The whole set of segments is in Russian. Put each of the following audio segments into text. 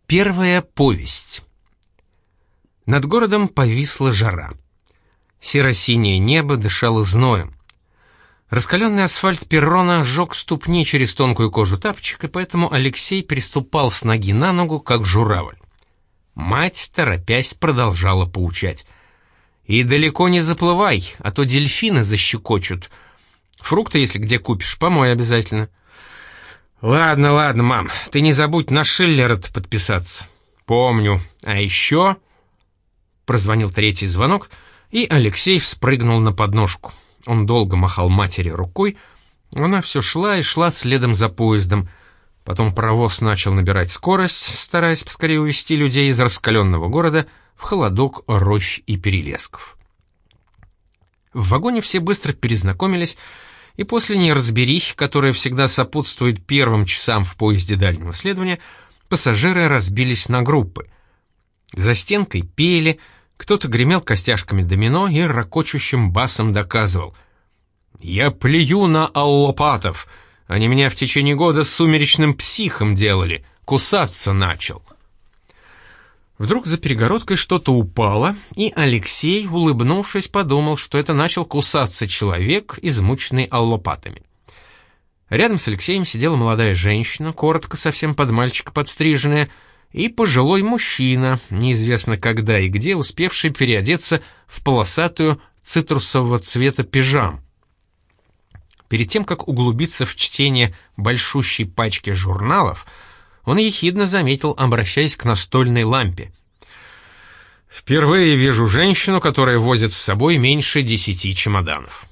Первая повесть. Над городом повисла жара. Серо-синее небо дышало зноем. Раскаленный асфальт перрона сжег ступни через тонкую кожу тапочек, и поэтому Алексей переступал с ноги на ногу, как журавль. Мать, торопясь, продолжала поучать. «И далеко не заплывай, а то дельфины защекочут. Фрукты, если где купишь, помой обязательно». «Ладно, ладно, мам, ты не забудь на Шиллера-то подписаться». «Помню. А еще...» Прозвонил третий звонок, и Алексей вспрыгнул на подножку. Он долго махал матери рукой, она все шла и шла следом за поездом. Потом паровоз начал набирать скорость, стараясь поскорее увезти людей из раскаленного города в холодок рощ и перелесков. В вагоне все быстро перезнакомились, и после неразберихи, которая всегда сопутствует первым часам в поезде дальнего следования, пассажиры разбились на группы. За стенкой пели, кто-то гремел костяшками домино и ракочущим басом доказывал: «Я плюю на аллопатов, они меня в течение года сумеречным психом делали, кусаться начал». Вдруг за перегородкой что-то упало, и Алексей, улыбнувшись, подумал, что это начал кусаться человек, измученный аллопатами. Рядом с Алексеем сидела молодая женщина, коротко совсем под мальчика подстриженная, и пожилой мужчина, неизвестно когда и где, успевший переодеться в полосатую цитрусового цвета пижаму. Перед тем, как углубиться в чтение большущей пачки журналов, он ехидно заметил, обращаясь к настольной лампе: «Впервые вижу женщину, которая возит с собой меньше 10 чемоданов».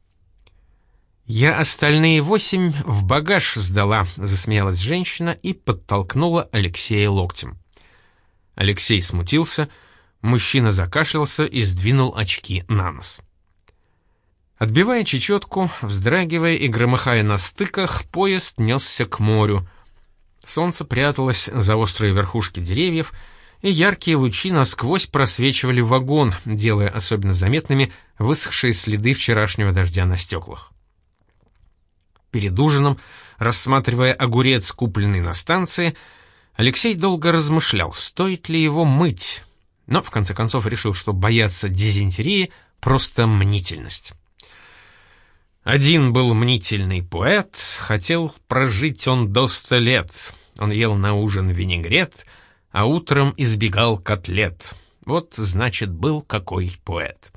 «Я остальные 8 в багаж сдала», — засмеялась женщина и подтолкнула Алексея локтем. Алексей смутился, мужчина закашлялся и сдвинул очки на нос. Отбивая чечетку, вздрагивая и громыхая на стыках, поезд несся к морю. Солнце пряталось за острые верхушки деревьев, и яркие лучи насквозь просвечивали вагон, делая особенно заметными высохшие следы вчерашнего дождя на стеклах. Перед ужином, рассматривая огурец, купленный на станции, Алексей долго размышлял, стоит ли его мыть, но в конце концов решил, что бояться дизентерии — просто мнительность. Один был мнительный поэт, хотел прожить он до 100 лет. Он ел на ужин винегрет, а утром избегал котлет. Вот, значит, был какой поэт.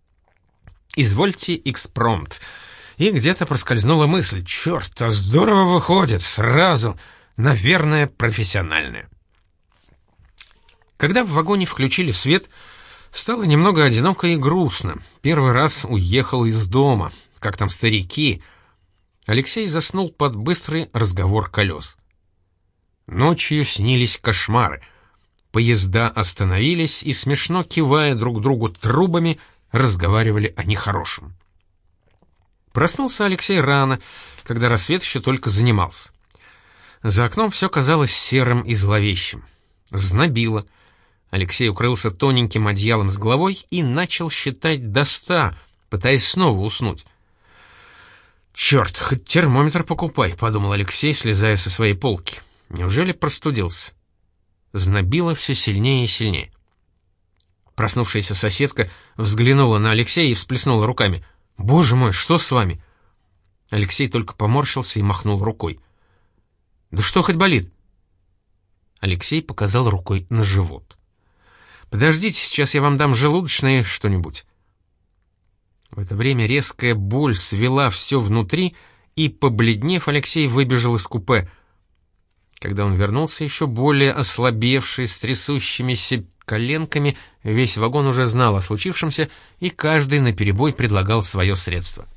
Извольте экспромт. И где-то проскользнула мысль: черт, а здорово выходит, сразу, наверное, профессиональная. Когда в вагоне включили свет, стало немного одиноко и грустно. Первый раз уехал из дома. Как там старики? Алексей заснул под быстрый разговор колес. Ночью снились кошмары. Поезда остановились и, смешно кивая друг другу трубами, разговаривали о нехорошем. Проснулся Алексей рано, когда рассвет еще только занимался. За окном все казалось серым и зловещим. Знобило. Алексей укрылся тоненьким одеялом с головой и начал считать до 100, пытаясь снова уснуть. «Черт, хоть термометр покупай», — подумал Алексей, слезая со своей полки. «Неужели простудился?» Знобило все сильнее и сильнее. Проснувшаяся соседка взглянула на Алексея и всплеснула руками. «Боже мой, что с вами?» Алексей только поморщился и махнул рукой. «Да что хоть болит?» Алексей показал рукой на живот. «Подождите, сейчас я вам дам желудочное что-нибудь». В это время резкая боль свела все внутри, и, побледнев, Алексей выбежал из купе. Когда он вернулся, еще более ослабевший, с трясущимися коленками, весь вагон уже знал о случившемся, и каждый наперебой предлагал свое средство.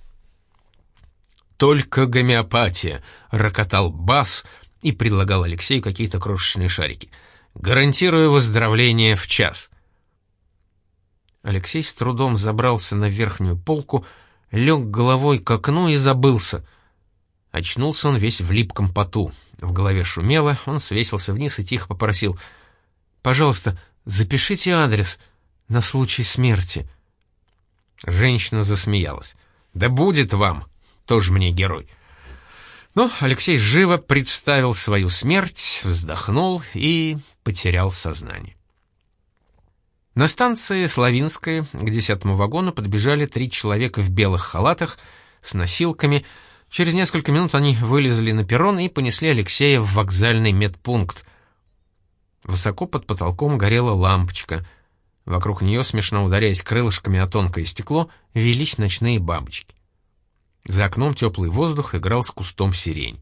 «Только гомеопатия», — рокотал бас и предлагал Алексею какие-то крошечные шарики. «Гарантирую выздоровление в час». Алексей с трудом забрался на верхнюю полку, лег головой к окну и забылся. Очнулся он весь в липком поту. В голове шумело, он свесился вниз и тихо попросил: «Пожалуйста, запишите адрес на случай смерти». Женщина засмеялась. «Да будет вам, тоже мне герой». Но Алексей живо представил свою смерть, вздохнул и потерял сознание. На станции Славинская к 10-му вагону подбежали 3 человека в белых халатах с носилками. Через несколько минут они вылезли на перрон и понесли Алексея в вокзальный медпункт. Высоко под потолком горела лампочка. Вокруг нее, смешно ударяясь крылышками о тонкое стекло, вились ночные бабочки. За окном теплый воздух играл с кустом сирень.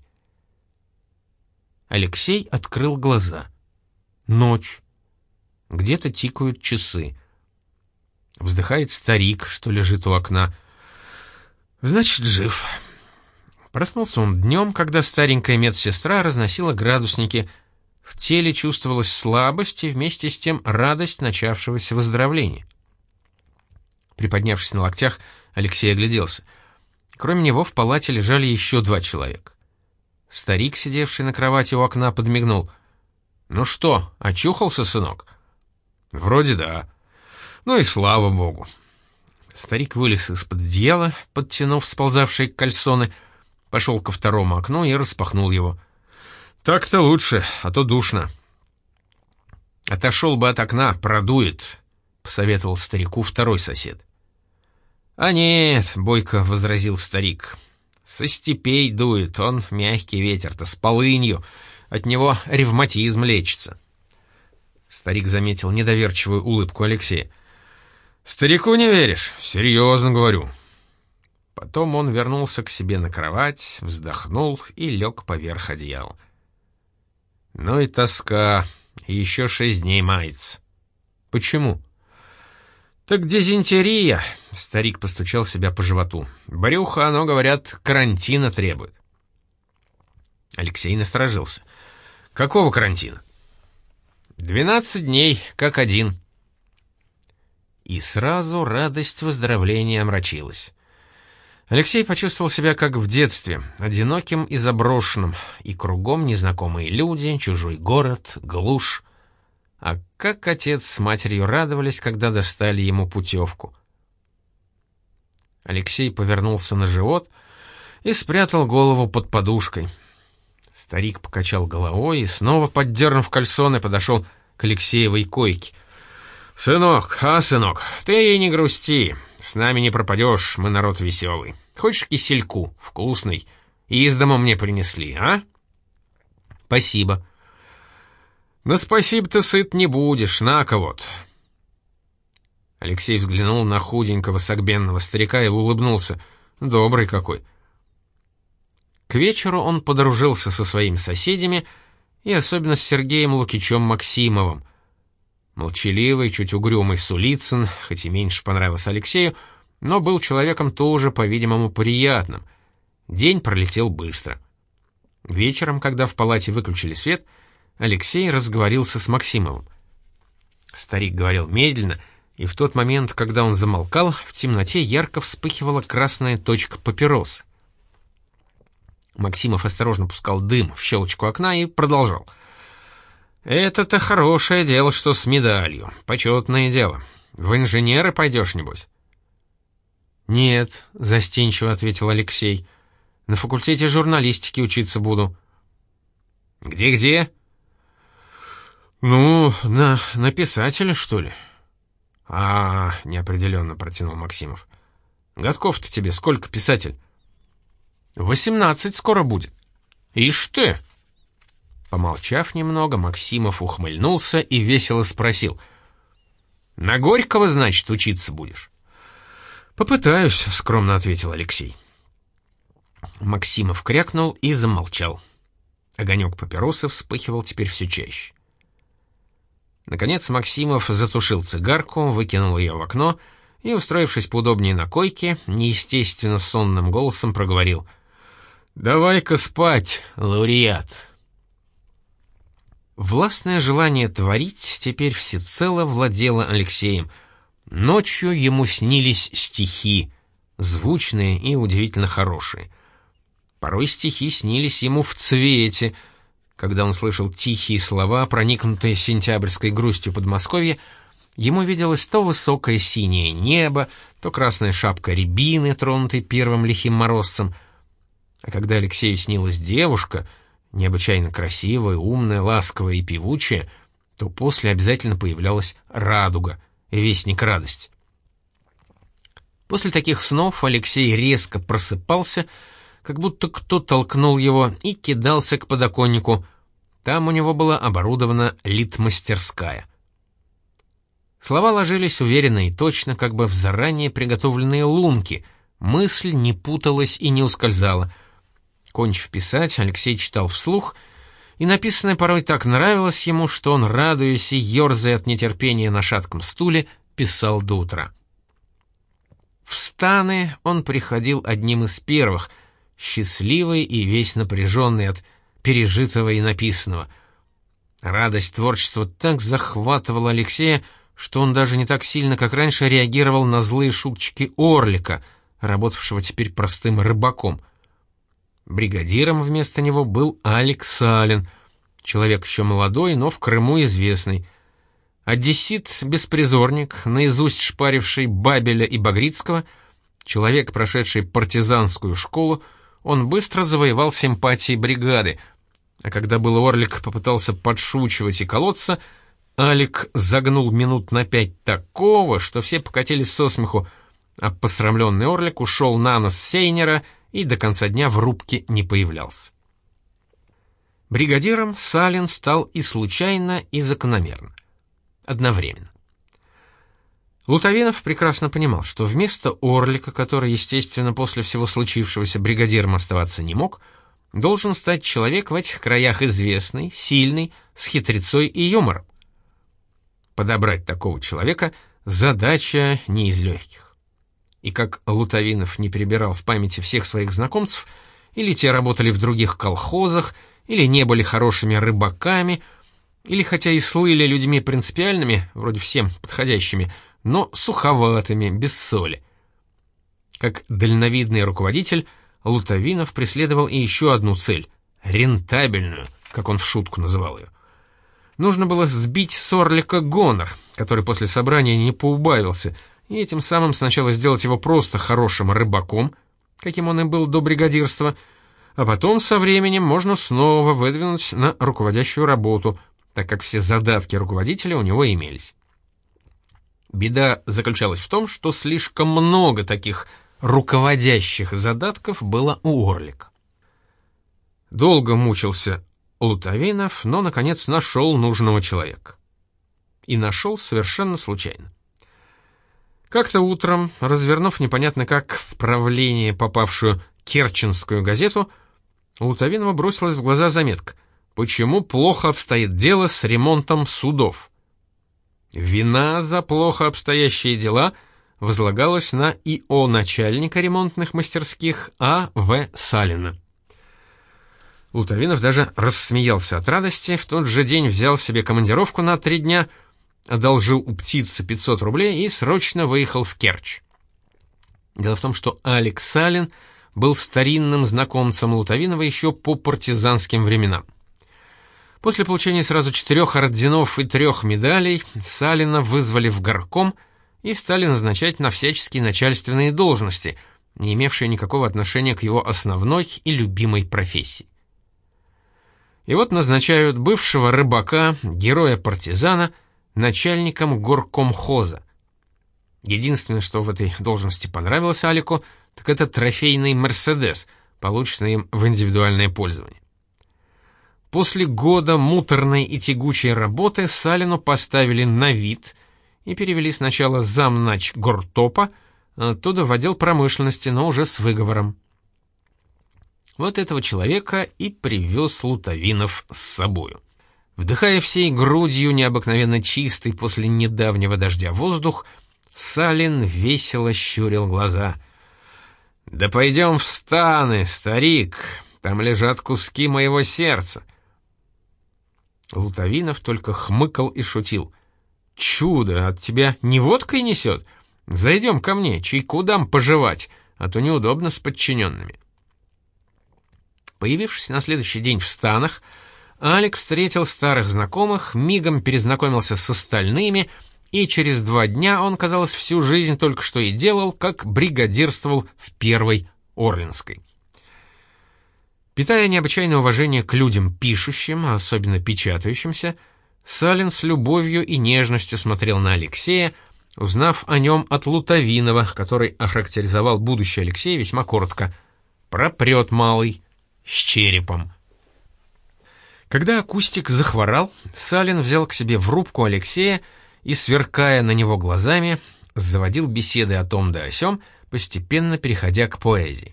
Алексей открыл глаза. Ночь. Где-то тикают часы. Вздыхает старик, что лежит у окна. Значит, жив. Проснулся он днем, когда старенькая медсестра разносила градусники. В теле чувствовалась слабость и вместе с тем радость начавшегося выздоровления. Приподнявшись на локтях, Алексей огляделся. Кроме него в палате лежали еще 2 человека. Старик, сидевший на кровати у окна, подмигнул. «Ну что, очухался, сынок?» «Вроде да. Ну и слава богу». Старик вылез из-под одеяла, подтянув сползавшие кальсоны, пошел ко второму окну и распахнул его. «Так-то лучше, а то душно». «Отошел бы от окна, продует», — посоветовал старику второй сосед. «А нет», — бойко возразил старик, — «со степей дует, он мягкий ветер-то, с полынью, от него ревматизм лечится». Старик заметил недоверчивую улыбку Алексея. «Старику не веришь? Серьезно говорю». Потом он вернулся к себе на кровать, вздохнул и лег поверх одеяла. «Ну и тоска, еще 6 дней мается». «Почему?» «Так дизентерия», — старик постучал себя по животу. «Брюхо, оно, говорят, карантина требует». Алексей насторожился. «Какого карантина?» 12 дней, как один». И сразу радость выздоровления омрачилась. Алексей почувствовал себя как в детстве, одиноким и заброшенным, и кругом незнакомые люди, чужой город, глушь. А как отец с матерью радовались, когда достали ему путевку. Алексей повернулся на живот и спрятал голову под подушкой. Старик покачал головой и, снова поддернув кальсоны, подошел к Алексеевой койке. «Сынок, сынок, ты и не грусти, с нами не пропадешь, мы народ веселый. Хочешь кисельку, вкусный, из дома мне принесли, а?» «Спасибо». «Да спасибо ты сыт не будешь, на-ка вот». Алексей взглянул на худенького согбенного старика и улыбнулся. Добрый какой. К вечеру он подружился со своими соседями, и особенно с Сергеем Лукичем Максимовым. Молчаливый, чуть угрюмый Сулицын, хоть и меньше понравился Алексею, но был человеком тоже, по-видимому, приятным. День пролетел быстро. Вечером, когда в палате выключили свет, Алексей разговорился с Максимовым. Старик говорил медленно, и в тот момент, когда он замолкал, в темноте ярко вспыхивала красная точка папирос. Максимов осторожно пускал дым в щелочку окна и продолжал. «Это-то хорошее дело, что с медалью, почетное дело. В инженеры пойдешь, небось?» «Нет», — застенчиво ответил Алексей, — «на факультете журналистики учиться буду». «Где-где?» «Ну, на писателя, что ли?» Неопределенно протянул Максимов. «Годков-то тебе сколько, писатель?» 18 скоро будет». «Ишь ты!» Помолчав немного, Максимов ухмыльнулся и весело спросил. «На Горького, значит, учиться будешь?» «Попытаюсь», — скромно ответил Алексей. Максимов крякнул и замолчал. Огонек папиросы вспыхивал теперь все чаще. Наконец Максимов затушил цигарку, выкинул ее в окно и, устроившись поудобнее на койке, неестественно сонным голосом проговорил: «Давай-ка спать, лауреат». Властное желание творить теперь всецело владело Алексеем. Ночью ему снились стихи, звучные и удивительно хорошие. Порой стихи снились ему в цвете. Когда он слышал тихие слова, проникнутые сентябрьской грустью Подмосковья, ему виделось то высокое синее небо, то красная шапка рябины, тронутой первым лихим морозцем. А когда Алексею снилась девушка, необычайно красивая, умная, ласковая и певучая, то после обязательно появлялась радуга, вестник радости. После таких снов Алексей резко просыпался, как будто кто толкнул его, и кидался к подоконнику. Там у него была оборудована литмастерская. Слова ложились уверенно и точно, как бы в заранее приготовленные лунки. Мысль не путалась и не ускользала. Кончив писать, Алексей читал вслух, и написанное порой так нравилось ему, что он, радуясь и ерзая от нетерпения на шатком стуле, писал до утра. В станы он приходил одним из первых, счастливый и весь напряженный от пережитого и написанного. Радость творчества так захватывала Алексея, что он даже не так сильно, как раньше, реагировал на злые шуточки Орлика, работавшего теперь простым рыбаком. Бригадиром вместо него был Алик Салин, человек еще молодой, но в Крыму известный. Одессит-беспризорник, наизусть шпаривший Бабеля и Багрицкого, человек, прошедший партизанскую школу, он быстро завоевал симпатии бригады, а когда был Орлик попытался подшучивать и колоться, Алик загнул минут на 5 такого, что все покатились со смеху, а посрамленный Орлик ушел на нос Сейнера и до конца дня в рубке не появлялся. Бригадиром Салин стал и случайно, и закономерно. Одновременно. Лутовинов прекрасно понимал, что вместо Орлика, который, естественно, после всего случившегося бригадиром оставаться не мог, должен стать человек в этих краях известный, сильный, с хитрецой и юмором. Подобрать такого человека — задача не из легких. И как Лутовинов не перебирал в памяти всех своих знакомцев, или те работали в других колхозах, или не были хорошими рыбаками, или хотя и слыли людьми принципиальными, вроде всем подходящими, но суховатыми, без соли. Как дальновидный руководитель, Лутовинов преследовал и еще одну цель — рентабельную, как он в шутку называл ее. Нужно было сбить с Орлика гонор, который после собрания не поубавился, и этим самым сначала сделать его просто хорошим рыбаком, каким он и был до бригадирства, а потом со временем можно снова выдвинуть на руководящую работу, так как все задатки руководителя у него имелись. Беда заключалась в том, что слишком много таких руководящих задатков было у Орлика. Долго мучился Лутовинов, но, наконец, нашел нужного человека. И нашел совершенно случайно. Как-то утром, развернув непонятно как в правление попавшую Керченскую газету, Лутовинову бросилась в глаза заметка: «Почему плохо обстоит дело с ремонтом судов?» Вина за плохо обстоящие дела возлагалась на ИО начальника ремонтных мастерских А.В. Салина. Лутовинов даже рассмеялся от радости, в тот же день взял себе командировку на 3 дня, одолжил у птицы 500 рублей и срочно выехал в Керчь. Дело в том, что Алик Салин был старинным знакомцем Лутовинова еще по партизанским временам. После получения сразу 4 орденов и 3 медалей Салина вызвали в горком и стали назначать на всяческие начальственные должности, не имевшие никакого отношения к его основной и любимой профессии. И вот назначают бывшего рыбака, героя-партизана, начальником горкомхоза. Единственное, что в этой должности понравилось Алику, так это трофейный «Мерседес», полученный им в индивидуальное пользование. После года муторной и тягучей работы Салину поставили на вид и перевели сначала замнач гортопа, а оттуда в отдел промышленности, но уже с выговором. Вот этого человека и привез Лутовинов с собою. Вдыхая всей грудью необыкновенно чистый после недавнего дождя воздух, Салин весело щурил глаза. «Да пойдем в станы, старик, там лежат куски моего сердца». Лутовинов только хмыкал и шутил. «Чудо, от тебя не водкой несет? Зайдем ко мне, чайку дам пожевать, а то неудобно с подчиненными». Появившись на следующий день в станах, Алик встретил старых знакомых, мигом перезнакомился с остальными, и через 2 дня он, казалось, всю жизнь только что и делал, как бригадирствовал в 1-й Орлинской. Питая необычайное уважение к людям пишущим, а особенно печатающимся, Салин с любовью и нежностью смотрел на Алексея, узнав о нем от Лутовинова, который охарактеризовал будущее Алексея весьма коротко: «Пропрет малый, с черепом». Когда Кустик захворал, Салин взял к себе в рубку Алексея и, сверкая на него глазами, заводил беседы о том да о сём, постепенно переходя к поэзии.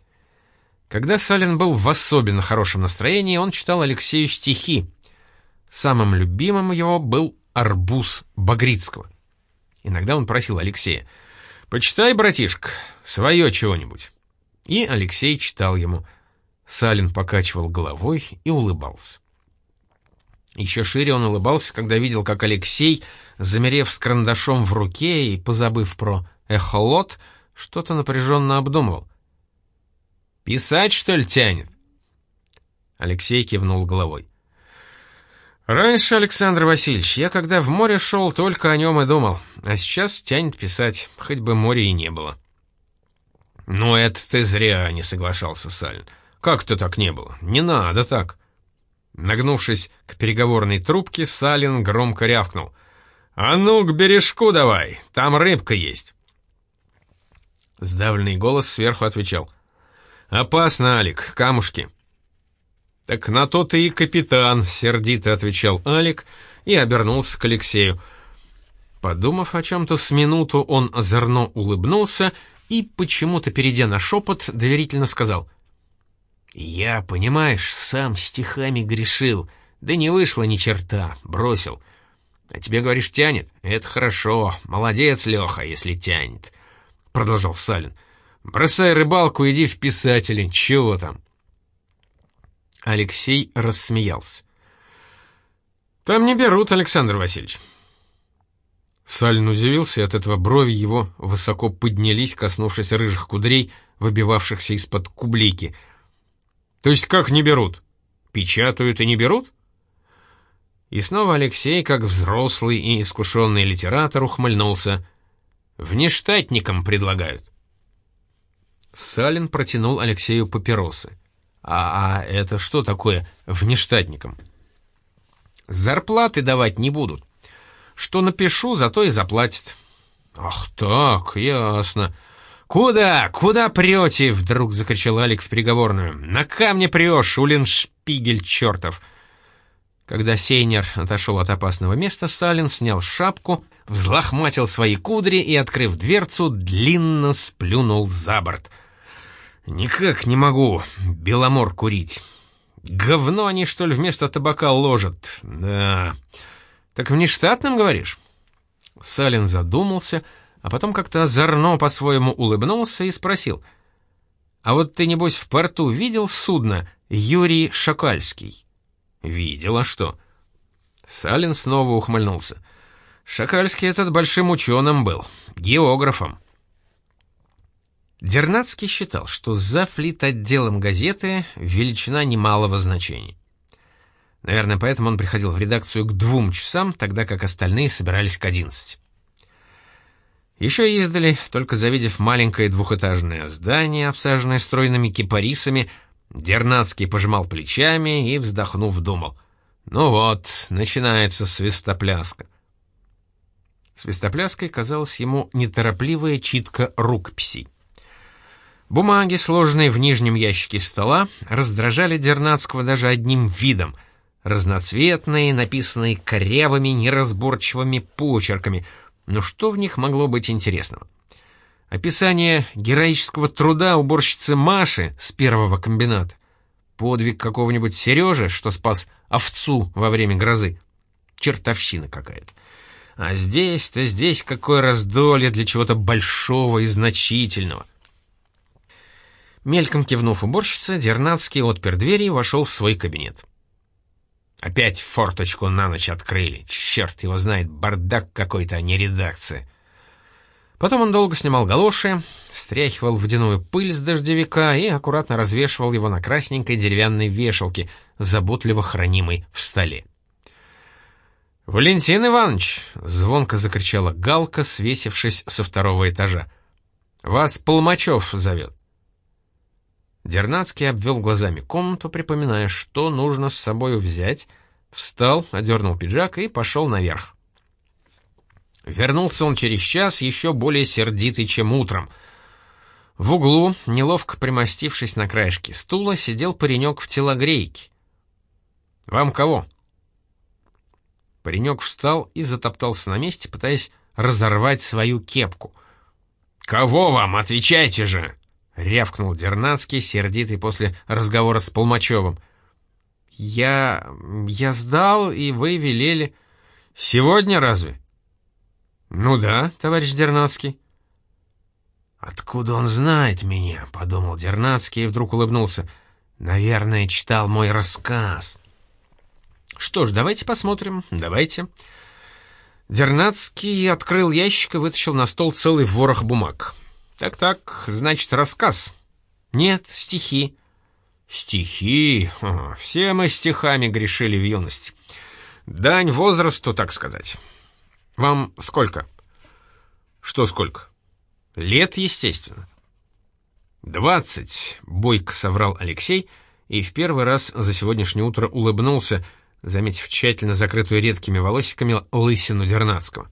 Когда Салин был в особенно хорошем настроении, он читал Алексею стихи. Самым любимым его был «Арбуз» Багрицкого. Иногда он просил Алексея: «Почитай, братишка, свое чего-нибудь». И Алексей читал ему. Салин покачивал головой и улыбался. Еще шире он улыбался, когда видел, как Алексей, замерев с карандашом в руке и позабыв про эхолот, что-то напряженно обдумывал. «Писать, что ли, тянет?» Алексей кивнул головой. «Раньше, Александр Васильевич, я когда в море шел, только о нем и думал, а сейчас тянет писать, хоть бы моря и не было». «Ну, это ты зря», — не соглашался Салин. «Как-то так не было, не надо так». Нагнувшись к переговорной трубке, Салин громко рявкнул: «А ну к бережку давай, там рыбка есть». Сдавленный голос сверху отвечал: «Опасно, Алик, камушки». «Так на то ты и капитан», — сердито отвечал Алик и обернулся к Алексею. Подумав о чем-то с минуту, он озорно улыбнулся и, почему-то перейдя на шепот, доверительно сказал: «Я, понимаешь, сам стихами грешил, да не вышло ни черта, бросил. А тебе, говоришь, тянет? Это хорошо, молодец, Леха, если тянет», — продолжал Салин. «Бросай рыбалку, иди в писатели, чего там?» Алексей рассмеялся. «Там не берут, Александр Васильевич». Салин удивился, и от этого брови его высоко поднялись, коснувшись рыжих кудрей, выбивавшихся из-под кублейки. «То есть как не берут? Печатают и не берут?» И снова Алексей, как взрослый и искушенный литератор, ухмыльнулся. «Внештатникам предлагают». Салин протянул Алексею папиросы. «А это что такое внештатникам?» «Зарплаты давать не будут. Что напишу, зато и заплатят». «Ах так, ясно. Куда прете?» — вдруг закричал Алик в переговорную. «На камне прешь, уллиншпигель чертов!» Когда Сейнер отошел от опасного места, Салин снял шапку, взлохматил свои кудри и, открыв дверцу, длинно сплюнул за борт. «Никак не могу беломор курить. Говно они, что ли, вместо табака ложат? Да. Так внештатным, говоришь?» Салин задумался, а потом как-то озорно по-своему улыбнулся и спросил: «А вот ты, небось, в порту видел судно Юрий Шакальский?» «Видел, а что?» Салин снова ухмыльнулся. «Шакальский этот большим ученым был, географом». Дернацкий считал, что завлит-отделом газеты величина немалого значения. Наверное, поэтому он приходил в редакцию к 2 часам, тогда как остальные собирались к 11. Еще издали, только завидев маленькое двухэтажное здание, обсаженное стройными кипарисами, Дернацкий пожимал плечами и, вздохнув, думал: «Ну вот, начинается свистопляска». Свистопляской казалась ему неторопливая читка рукописей. Бумаги, сложенные в нижнем ящике стола, раздражали Дернацкого даже одним видом: разноцветные, написанные корявыми, неразборчивыми почерками. Но что в них могло быть интересного? Описание героического труда уборщицы Маши с первого комбината, подвиг какого-нибудь Сережи, что спас овцу во время грозы. Чертовщина какая-то. А здесь какое раздолье для чего-то большого и значительного. Мельком кивнув уборщице, Дернацкий отпер дверь и вошел в свой кабинет. Опять форточку на ночь открыли. Черт его знает, бардак какой-то, а не редакция. Потом он долго снимал галоши, стряхивал водяную пыль с дождевика и аккуратно развешивал его на красненькой деревянной вешалке, заботливо хранимой в столе. «Валентин Иванович!» — звонко закричала Галка, свесившись со 2-го этажа. «Вас Полмачев зовет». Дернацкий обвел глазами комнату, припоминая, что нужно с собой взять, встал, одернул пиджак и пошел наверх. Вернулся он через час, еще более сердитый, чем утром. В углу, неловко примостившись на краешке стула, сидел паренек в телогрейке. «Вам кого?» Паренек встал и затоптался на месте, пытаясь разорвать свою кепку. «Кого вам? Отвечайте же!» — рявкнул Дернацкий, сердитый после разговора с Полмачевым. «Я сдал, и вы велели...» «Сегодня разве?» «Ну да, товарищ Дернацкий». «Откуда он знает меня?» — подумал Дернацкий и вдруг улыбнулся. «Наверное, читал мой рассказ». «Что ж, давайте посмотрим, давайте». Дернацкий открыл ящик и вытащил на стол целый ворох бумаг. «Так, значит, рассказ?» «Нет, стихи». «Стихи? Все мы стихами грешили в юности. Дань возрасту, так сказать. Вам сколько?» «Что сколько?» «Лет, естественно». 20, бойко соврал Алексей и в первый раз за сегодняшнее утро улыбнулся, заметив тщательно закрытую редкими волосиками лысину Дернацкого.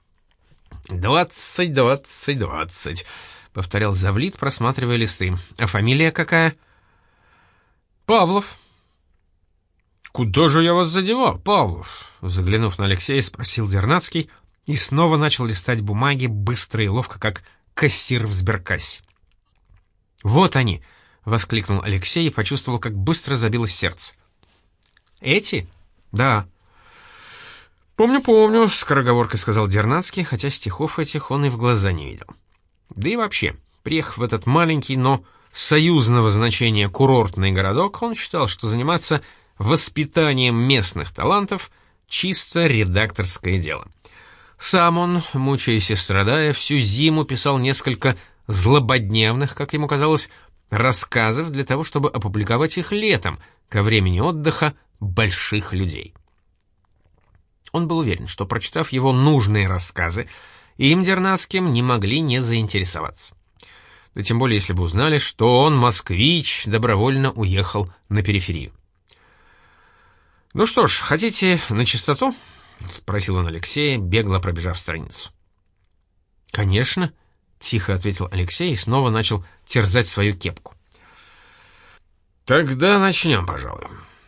20, повторял Завлит, просматривая листы. «А фамилия какая?» «Павлов». «Куда же я вас задевал, Павлов?» Заглянув на Алексея, спросил Дернацкий и снова начал листать бумаги быстро и ловко, как кассир в сберкассе. «Вот они!» — воскликнул Алексей и почувствовал, как быстро забилось сердце. «Эти?» «Да». «Помню», — скороговоркой сказал Дернацкий, хотя стихов этих он и в глаза не видел. Да и вообще, приехав в этот маленький, но союзного значения курортный городок, он считал, что заниматься воспитанием местных талантов — чисто редакторское дело. Сам он, мучаясь и страдая, всю зиму писал несколько злободневных, как ему казалось, рассказов для того, чтобы опубликовать их летом, ко времени отдыха больших людей. Он был уверен, что, прочитав его нужные рассказы, им, Дернацким, не могли не заинтересоваться. Да тем более, если бы узнали, что он, москвич, добровольно уехал на периферию. «Ну что ж, хотите на чистоту?» — спросил он Алексея, бегло пробежав страницу. «Конечно», — тихо ответил Алексей и снова начал терзать свою кепку. «Тогда начнем, пожалуй».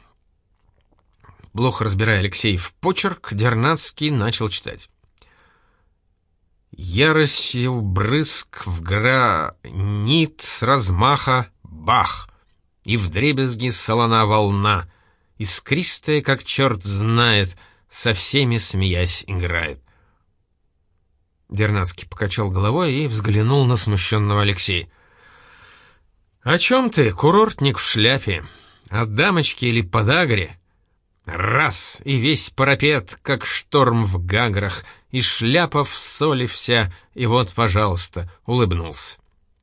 Плохо разбирая Алексеев почерк, Дернацкий начал читать. «Яростью брызг в гранит с размаха бах, и вдребезги солона волна, искристая, как черт знает, со всеми смеясь играет». Дернацкий покачал головой и взглянул на смущенного Алексея. «О чем ты, курортник в шляпе? О дамочке или подагре? Раз, и весь парапет, как шторм в гаграх, и шляпа в соли вся, и вот, пожалуйста», — улыбнулся.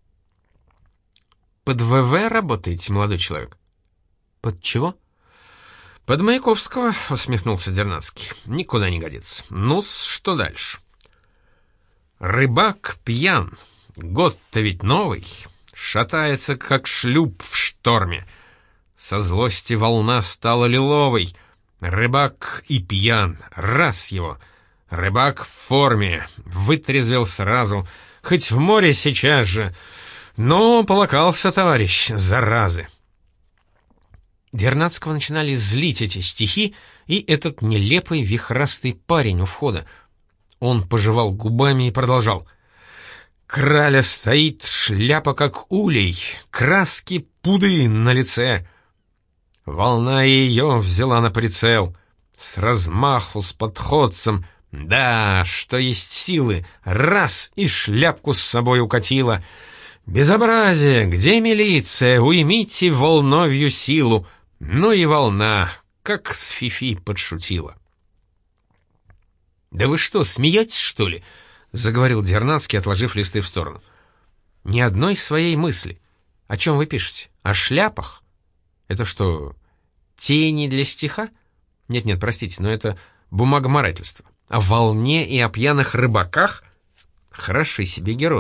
«Под ВВ работаете, молодой человек?» «Под чего?» «Под Маяковского», — усмехнулся Дернацкий. «Никуда не годится. Ну-с, что дальше?» «Рыбак пьян, год-то ведь новый, шатается, как шлюп в шторме. Со злости волна стала лиловой. Рыбак и пьян, раз его. Рыбак в форме, вытрезвел сразу, хоть в море сейчас же. Но полокался, товарищ, заразы». Дернацкого начинали злить эти стихи и этот нелепый вихрастый парень у входа. Он пожевал губами и продолжал. «Краля стоит, шляпа как улей, краски пуды на лице. Волна ее взяла на прицел, с размаху, с подходцем, да, что есть силы, раз и шляпку с собой укатила. Безобразие, где милиция, уймите волновью силу». Ну и волна, как с Фифи подшутила. «Да вы что, смеетесь, что ли?» — заговорил Дернацкий, отложив листы в сторону. «Ни одной своей мысли. О чем вы пишете? О шляпах? Это что, тени для стиха? Нет, простите, но это бумагоморательство. О волне и о пьяных рыбаках? Хороши себе герои.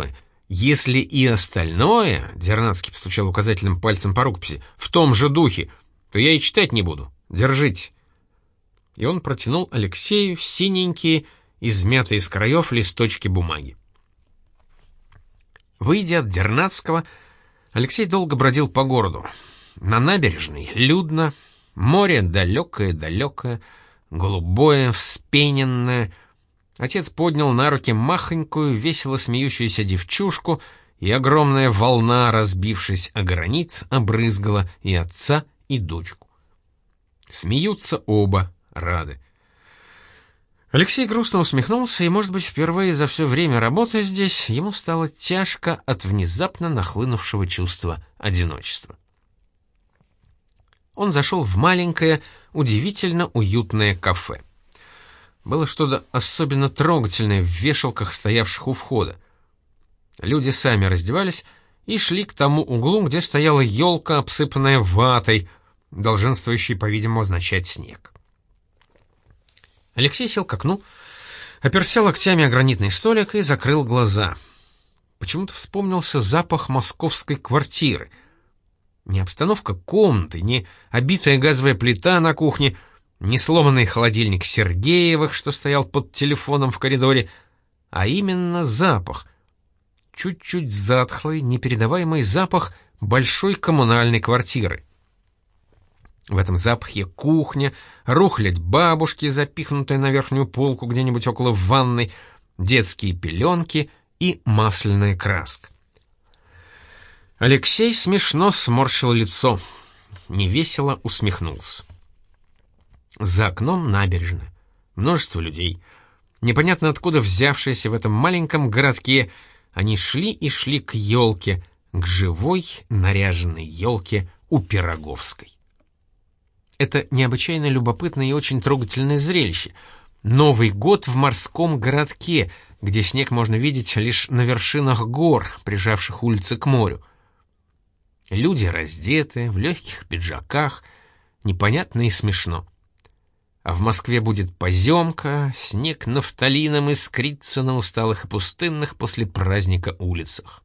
Если и остальное, Дернацкий постучал указательным пальцем по рукописи, в том же духе, то я и читать не буду. Держите. И он протянул Алексею синенькие, измятые с краев листочки бумаги. Выйдя от Дернацкого, Алексей долго бродил по городу. На набережной людно, море далекое-далекое, голубое, вспененное. Отец поднял на руки махонькую, весело смеющуюся девчушку, и огромная волна, разбившись о гранит, обрызгала и отца, и дочку. Смеются оба, рады. Алексей грустно усмехнулся, и, может быть, впервые за все время работы здесь ему стало тяжко от внезапно нахлынувшего чувства одиночества. Он зашел в маленькое, удивительно уютное кафе. Было что-то особенно трогательное в вешалках, стоявших у входа. Люди сами раздевались и шли к тому углу, где стояла елка, обсыпанная ватой, долженствующей, по-видимому, означать снег. Алексей сел к окну, оперся локтями о гранитный столик и закрыл глаза. Почему-то вспомнился запах московской квартиры. Не обстановка комнаты, не обитая газовая плита на кухне, не сломанный холодильник Сергеевых, что стоял под телефоном в коридоре, а именно запах. Чуть-чуть затхлый, непередаваемый запах большой коммунальной квартиры. В этом запахе кухня, рухлядь бабушки, запихнутая на верхнюю полку где-нибудь около ванной, детские пеленки и масляная краска. Алексей смешно сморщил лицо, невесело усмехнулся. За окном набережная, множество людей. Непонятно откуда взявшиеся в этом маленьком городке, они шли и шли к елке, к живой наряженной елке у Пироговской. Это необычайно любопытное и очень трогательное зрелище. Новый год в морском городке, где снег можно видеть лишь на вершинах гор, прижавших улицы к морю. Люди раздеты, в легких пиджаках, непонятно и смешно. А в Москве будет поземка, снег нафталином искрится на усталых и пустынных после праздника улицах.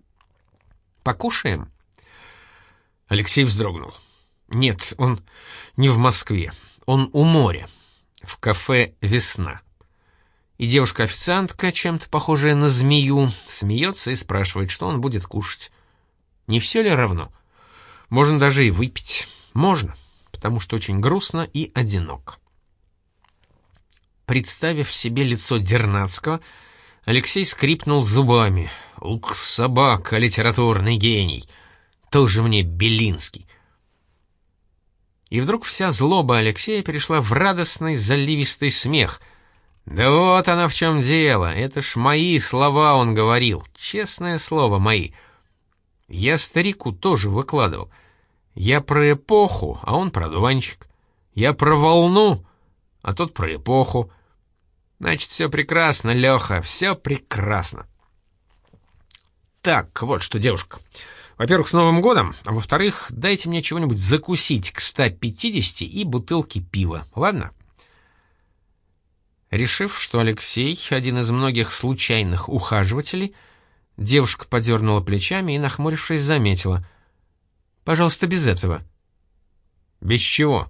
«Покушаем?» Алексей вздрогнул. Нет, он не в Москве, он у моря, в кафе «Весна». И девушка-официантка, чем-то похожая на змею, смеется и спрашивает, что он будет кушать. Не все ли равно? Можно даже и выпить. Можно, потому что очень грустно и одиноко. Представив себе лицо Дернацкого, Алексей скрипнул зубами. Ух, собака, литературный гений! Тоже мне Белинский. И вдруг вся злоба Алексея перешла в радостный заливистый смех. Да вот оно в чем дело, это ж мои слова он говорил, честное слово, мои. Я старику тоже выкладывал. Я про эпоху, а он про дуванчик. Я про волну, а тот про эпоху. Значит, все прекрасно, Леха, все прекрасно. Так, вот что, девушка. Во-первых, с Новым годом, а во-вторых, дайте мне чего-нибудь закусить к 150 и бутылки пива, ладно? Решив, что Алексей — один из многих случайных ухаживателей, девушка подернула плечами и, нахмурившись, заметила. «Пожалуйста, без этого». «Без чего?»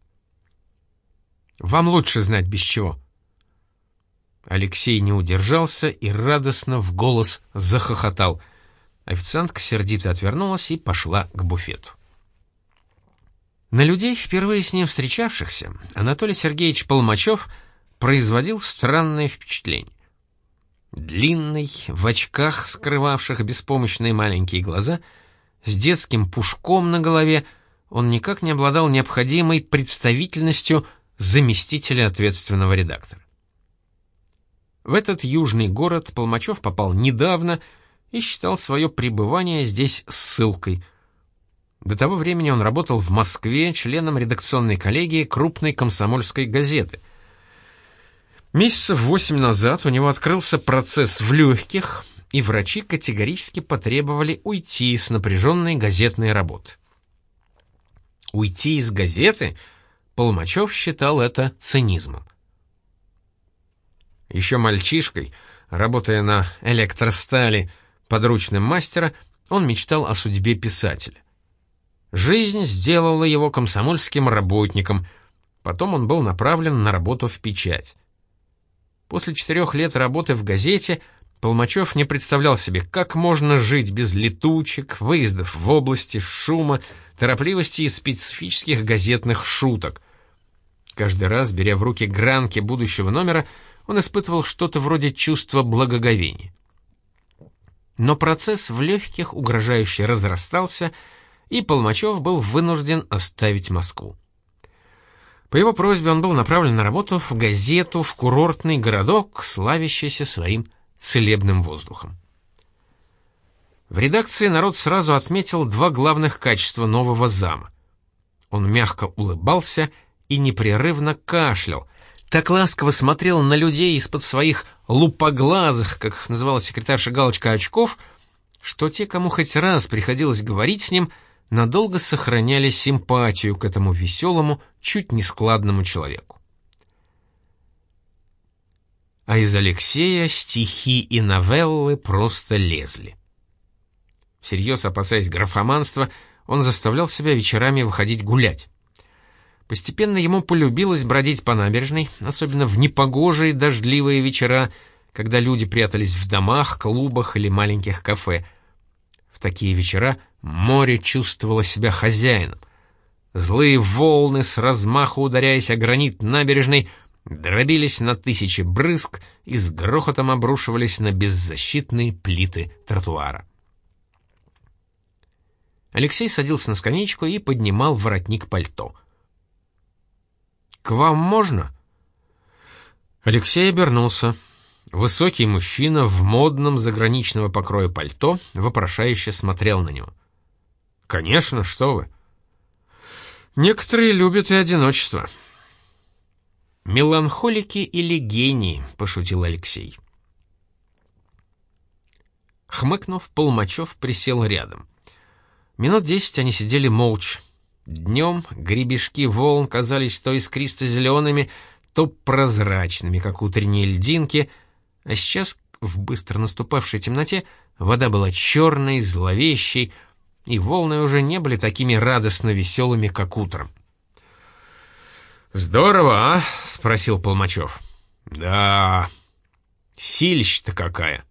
«Вам лучше знать, без чего». Алексей не удержался и радостно в голос захохотал. Официантка сердито отвернулась и пошла к буфету. На людей, впервые с ним встречавшихся, Анатолий Сергеевич Толмачев производил странное впечатление. Длинный, в очках, скрывавших беспомощные маленькие глаза, с детским пушком на голове, он никак не обладал необходимой представительностью заместителя ответственного редактора. В этот южный город Толмачев попал недавно и считал свое пребывание здесь ссылкой. До того времени он работал в Москве членом редакционной коллегии крупной комсомольской газеты. Месяцев 8 назад у него открылся процесс в легких, и врачи категорически потребовали уйти с напряженной газетной работы. Уйти из газеты Толмачев считал это цинизмом. Еще мальчишкой, работая на электростали, подручным мастера, он мечтал о судьбе писателя. Жизнь сделала его комсомольским работником, потом он был направлен на работу в печать. После 4 лет работы в газете Толмачев не представлял себе, как можно жить без летучек, выездов в области, шума, торопливости и специфических газетных шуток. Каждый раз, беря в руки гранки будущего номера, он испытывал что-то вроде чувства благоговения. Но процесс в легких угрожающе разрастался, и Толмачев был вынужден оставить Москву. По его просьбе он был направлен на работу в газету, в курортный городок, славящийся своим целебным воздухом. В редакции народ сразу отметил 2 главных качества нового зама. Он мягко улыбался и непрерывно кашлял, так ласково смотрел на людей из-под своих лупоглазых, как их называла секретарша Галочка, очков, что те, кому хоть раз приходилось говорить с ним, надолго сохраняли симпатию к этому веселому, чуть нескладному человеку. А из Алексея стихи и новеллы просто лезли. Всерьез опасаясь графоманства, он заставлял себя вечерами выходить гулять. Постепенно ему полюбилось бродить по набережной, особенно в непогожие дождливые вечера, когда люди прятались в домах, клубах или маленьких кафе. В такие вечера море чувствовало себя хозяином. Злые волны, с размаху ударяясь о гранит набережной, дробились на 1000 брызг и с грохотом обрушивались на беззащитные плиты тротуара. Алексей садился на скамеечку и поднимал воротник пальто. «К вам можно?» Алексей обернулся. Высокий мужчина в модном заграничного покроя пальто вопрошающе смотрел на него. «Конечно, что вы!» «Некоторые любят и одиночество». «Меланхолики или гении?» — пошутил Алексей. Хмыкнув, Толмачев присел рядом. Минут 10 они сидели молча. Днем гребешки волн казались то искристо-зелеными, то прозрачными, как утренние льдинки, а сейчас, в быстро наступавшей темноте, вода была черной, зловещей, и волны уже не были такими радостно веселыми, как утром. «Здорово, а?» — спросил Толмачев. «Да, силища-то какая!»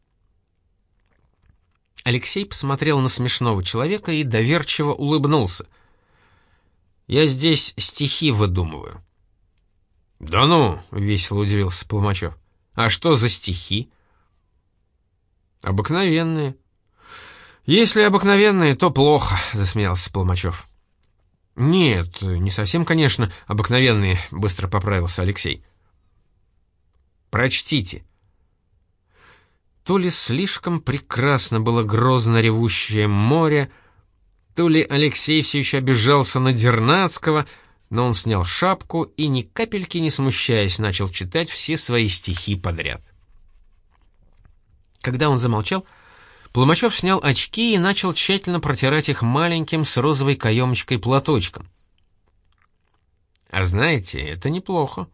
Алексей посмотрел на смешного человека и доверчиво улыбнулся. «Я здесь стихи выдумываю». «Да ну!» — весело удивился Толмачев. «А что за стихи?» «Обыкновенные». «Если обыкновенные, то плохо», — засмеялся Толмачев. «Нет, не совсем, конечно, обыкновенные», — быстро поправился Алексей. «Прочтите». То ли слишком прекрасно было грозно ревущее море, то ли Алексей все еще обижался на Дернацкого, но он снял шапку и, ни капельки не смущаясь, начал читать все свои стихи подряд. Когда он замолчал, Толмачев снял очки и начал тщательно протирать их маленьким с розовой каемочкой платочком. «А знаете, это неплохо».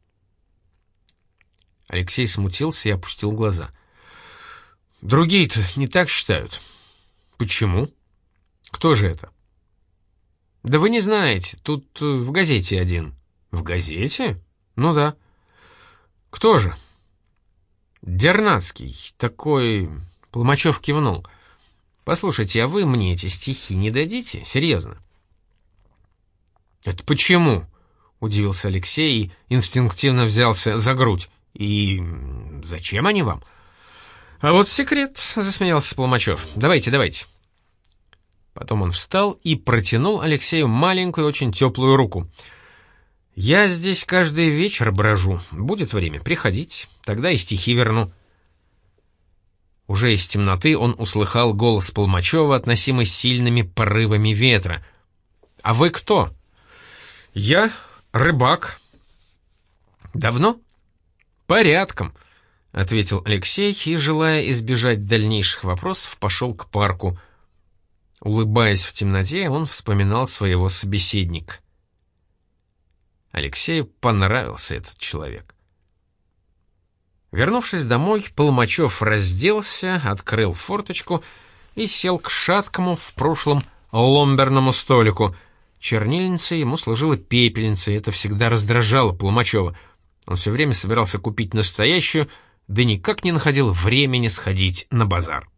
Алексей смутился и опустил глаза. «Другие-то не так считают». «Почему? Кто же это?» «Да вы не знаете, тут в газете один». «В газете? Ну да». «Кто же?» «Дернацкий, такой...» Толмачев кивнул. «Послушайте, а вы мне эти стихи не дадите? Серьезно?» «Это почему?» — удивился Алексей и инстинктивно взялся за грудь. «И зачем они вам?» «А вот секрет», — засмеялся Толмачев. «Давайте, давайте». Потом он встал и протянул Алексею маленькую, очень теплую руку. «Я здесь каждый вечер брожу. Будет время, приходите, тогда и стихи верну». Уже из темноты он услыхал голос Толмачева, относимый сильными порывами ветра. «А вы кто?» «Я рыбак». «Давно?» «Порядком», — ответил Алексей и, желая избежать дальнейших вопросов, пошел к парку. Улыбаясь в темноте, он вспоминал своего собеседника. Алексею понравился этот человек. Вернувшись домой, Толмачев разделся, открыл форточку и сел к шаткому в прошлом ломберному столику. Чернильницей ему служила пепельница, и это всегда раздражало Толмачева. Он все время собирался купить настоящую, да никак не находил времени сходить на базар.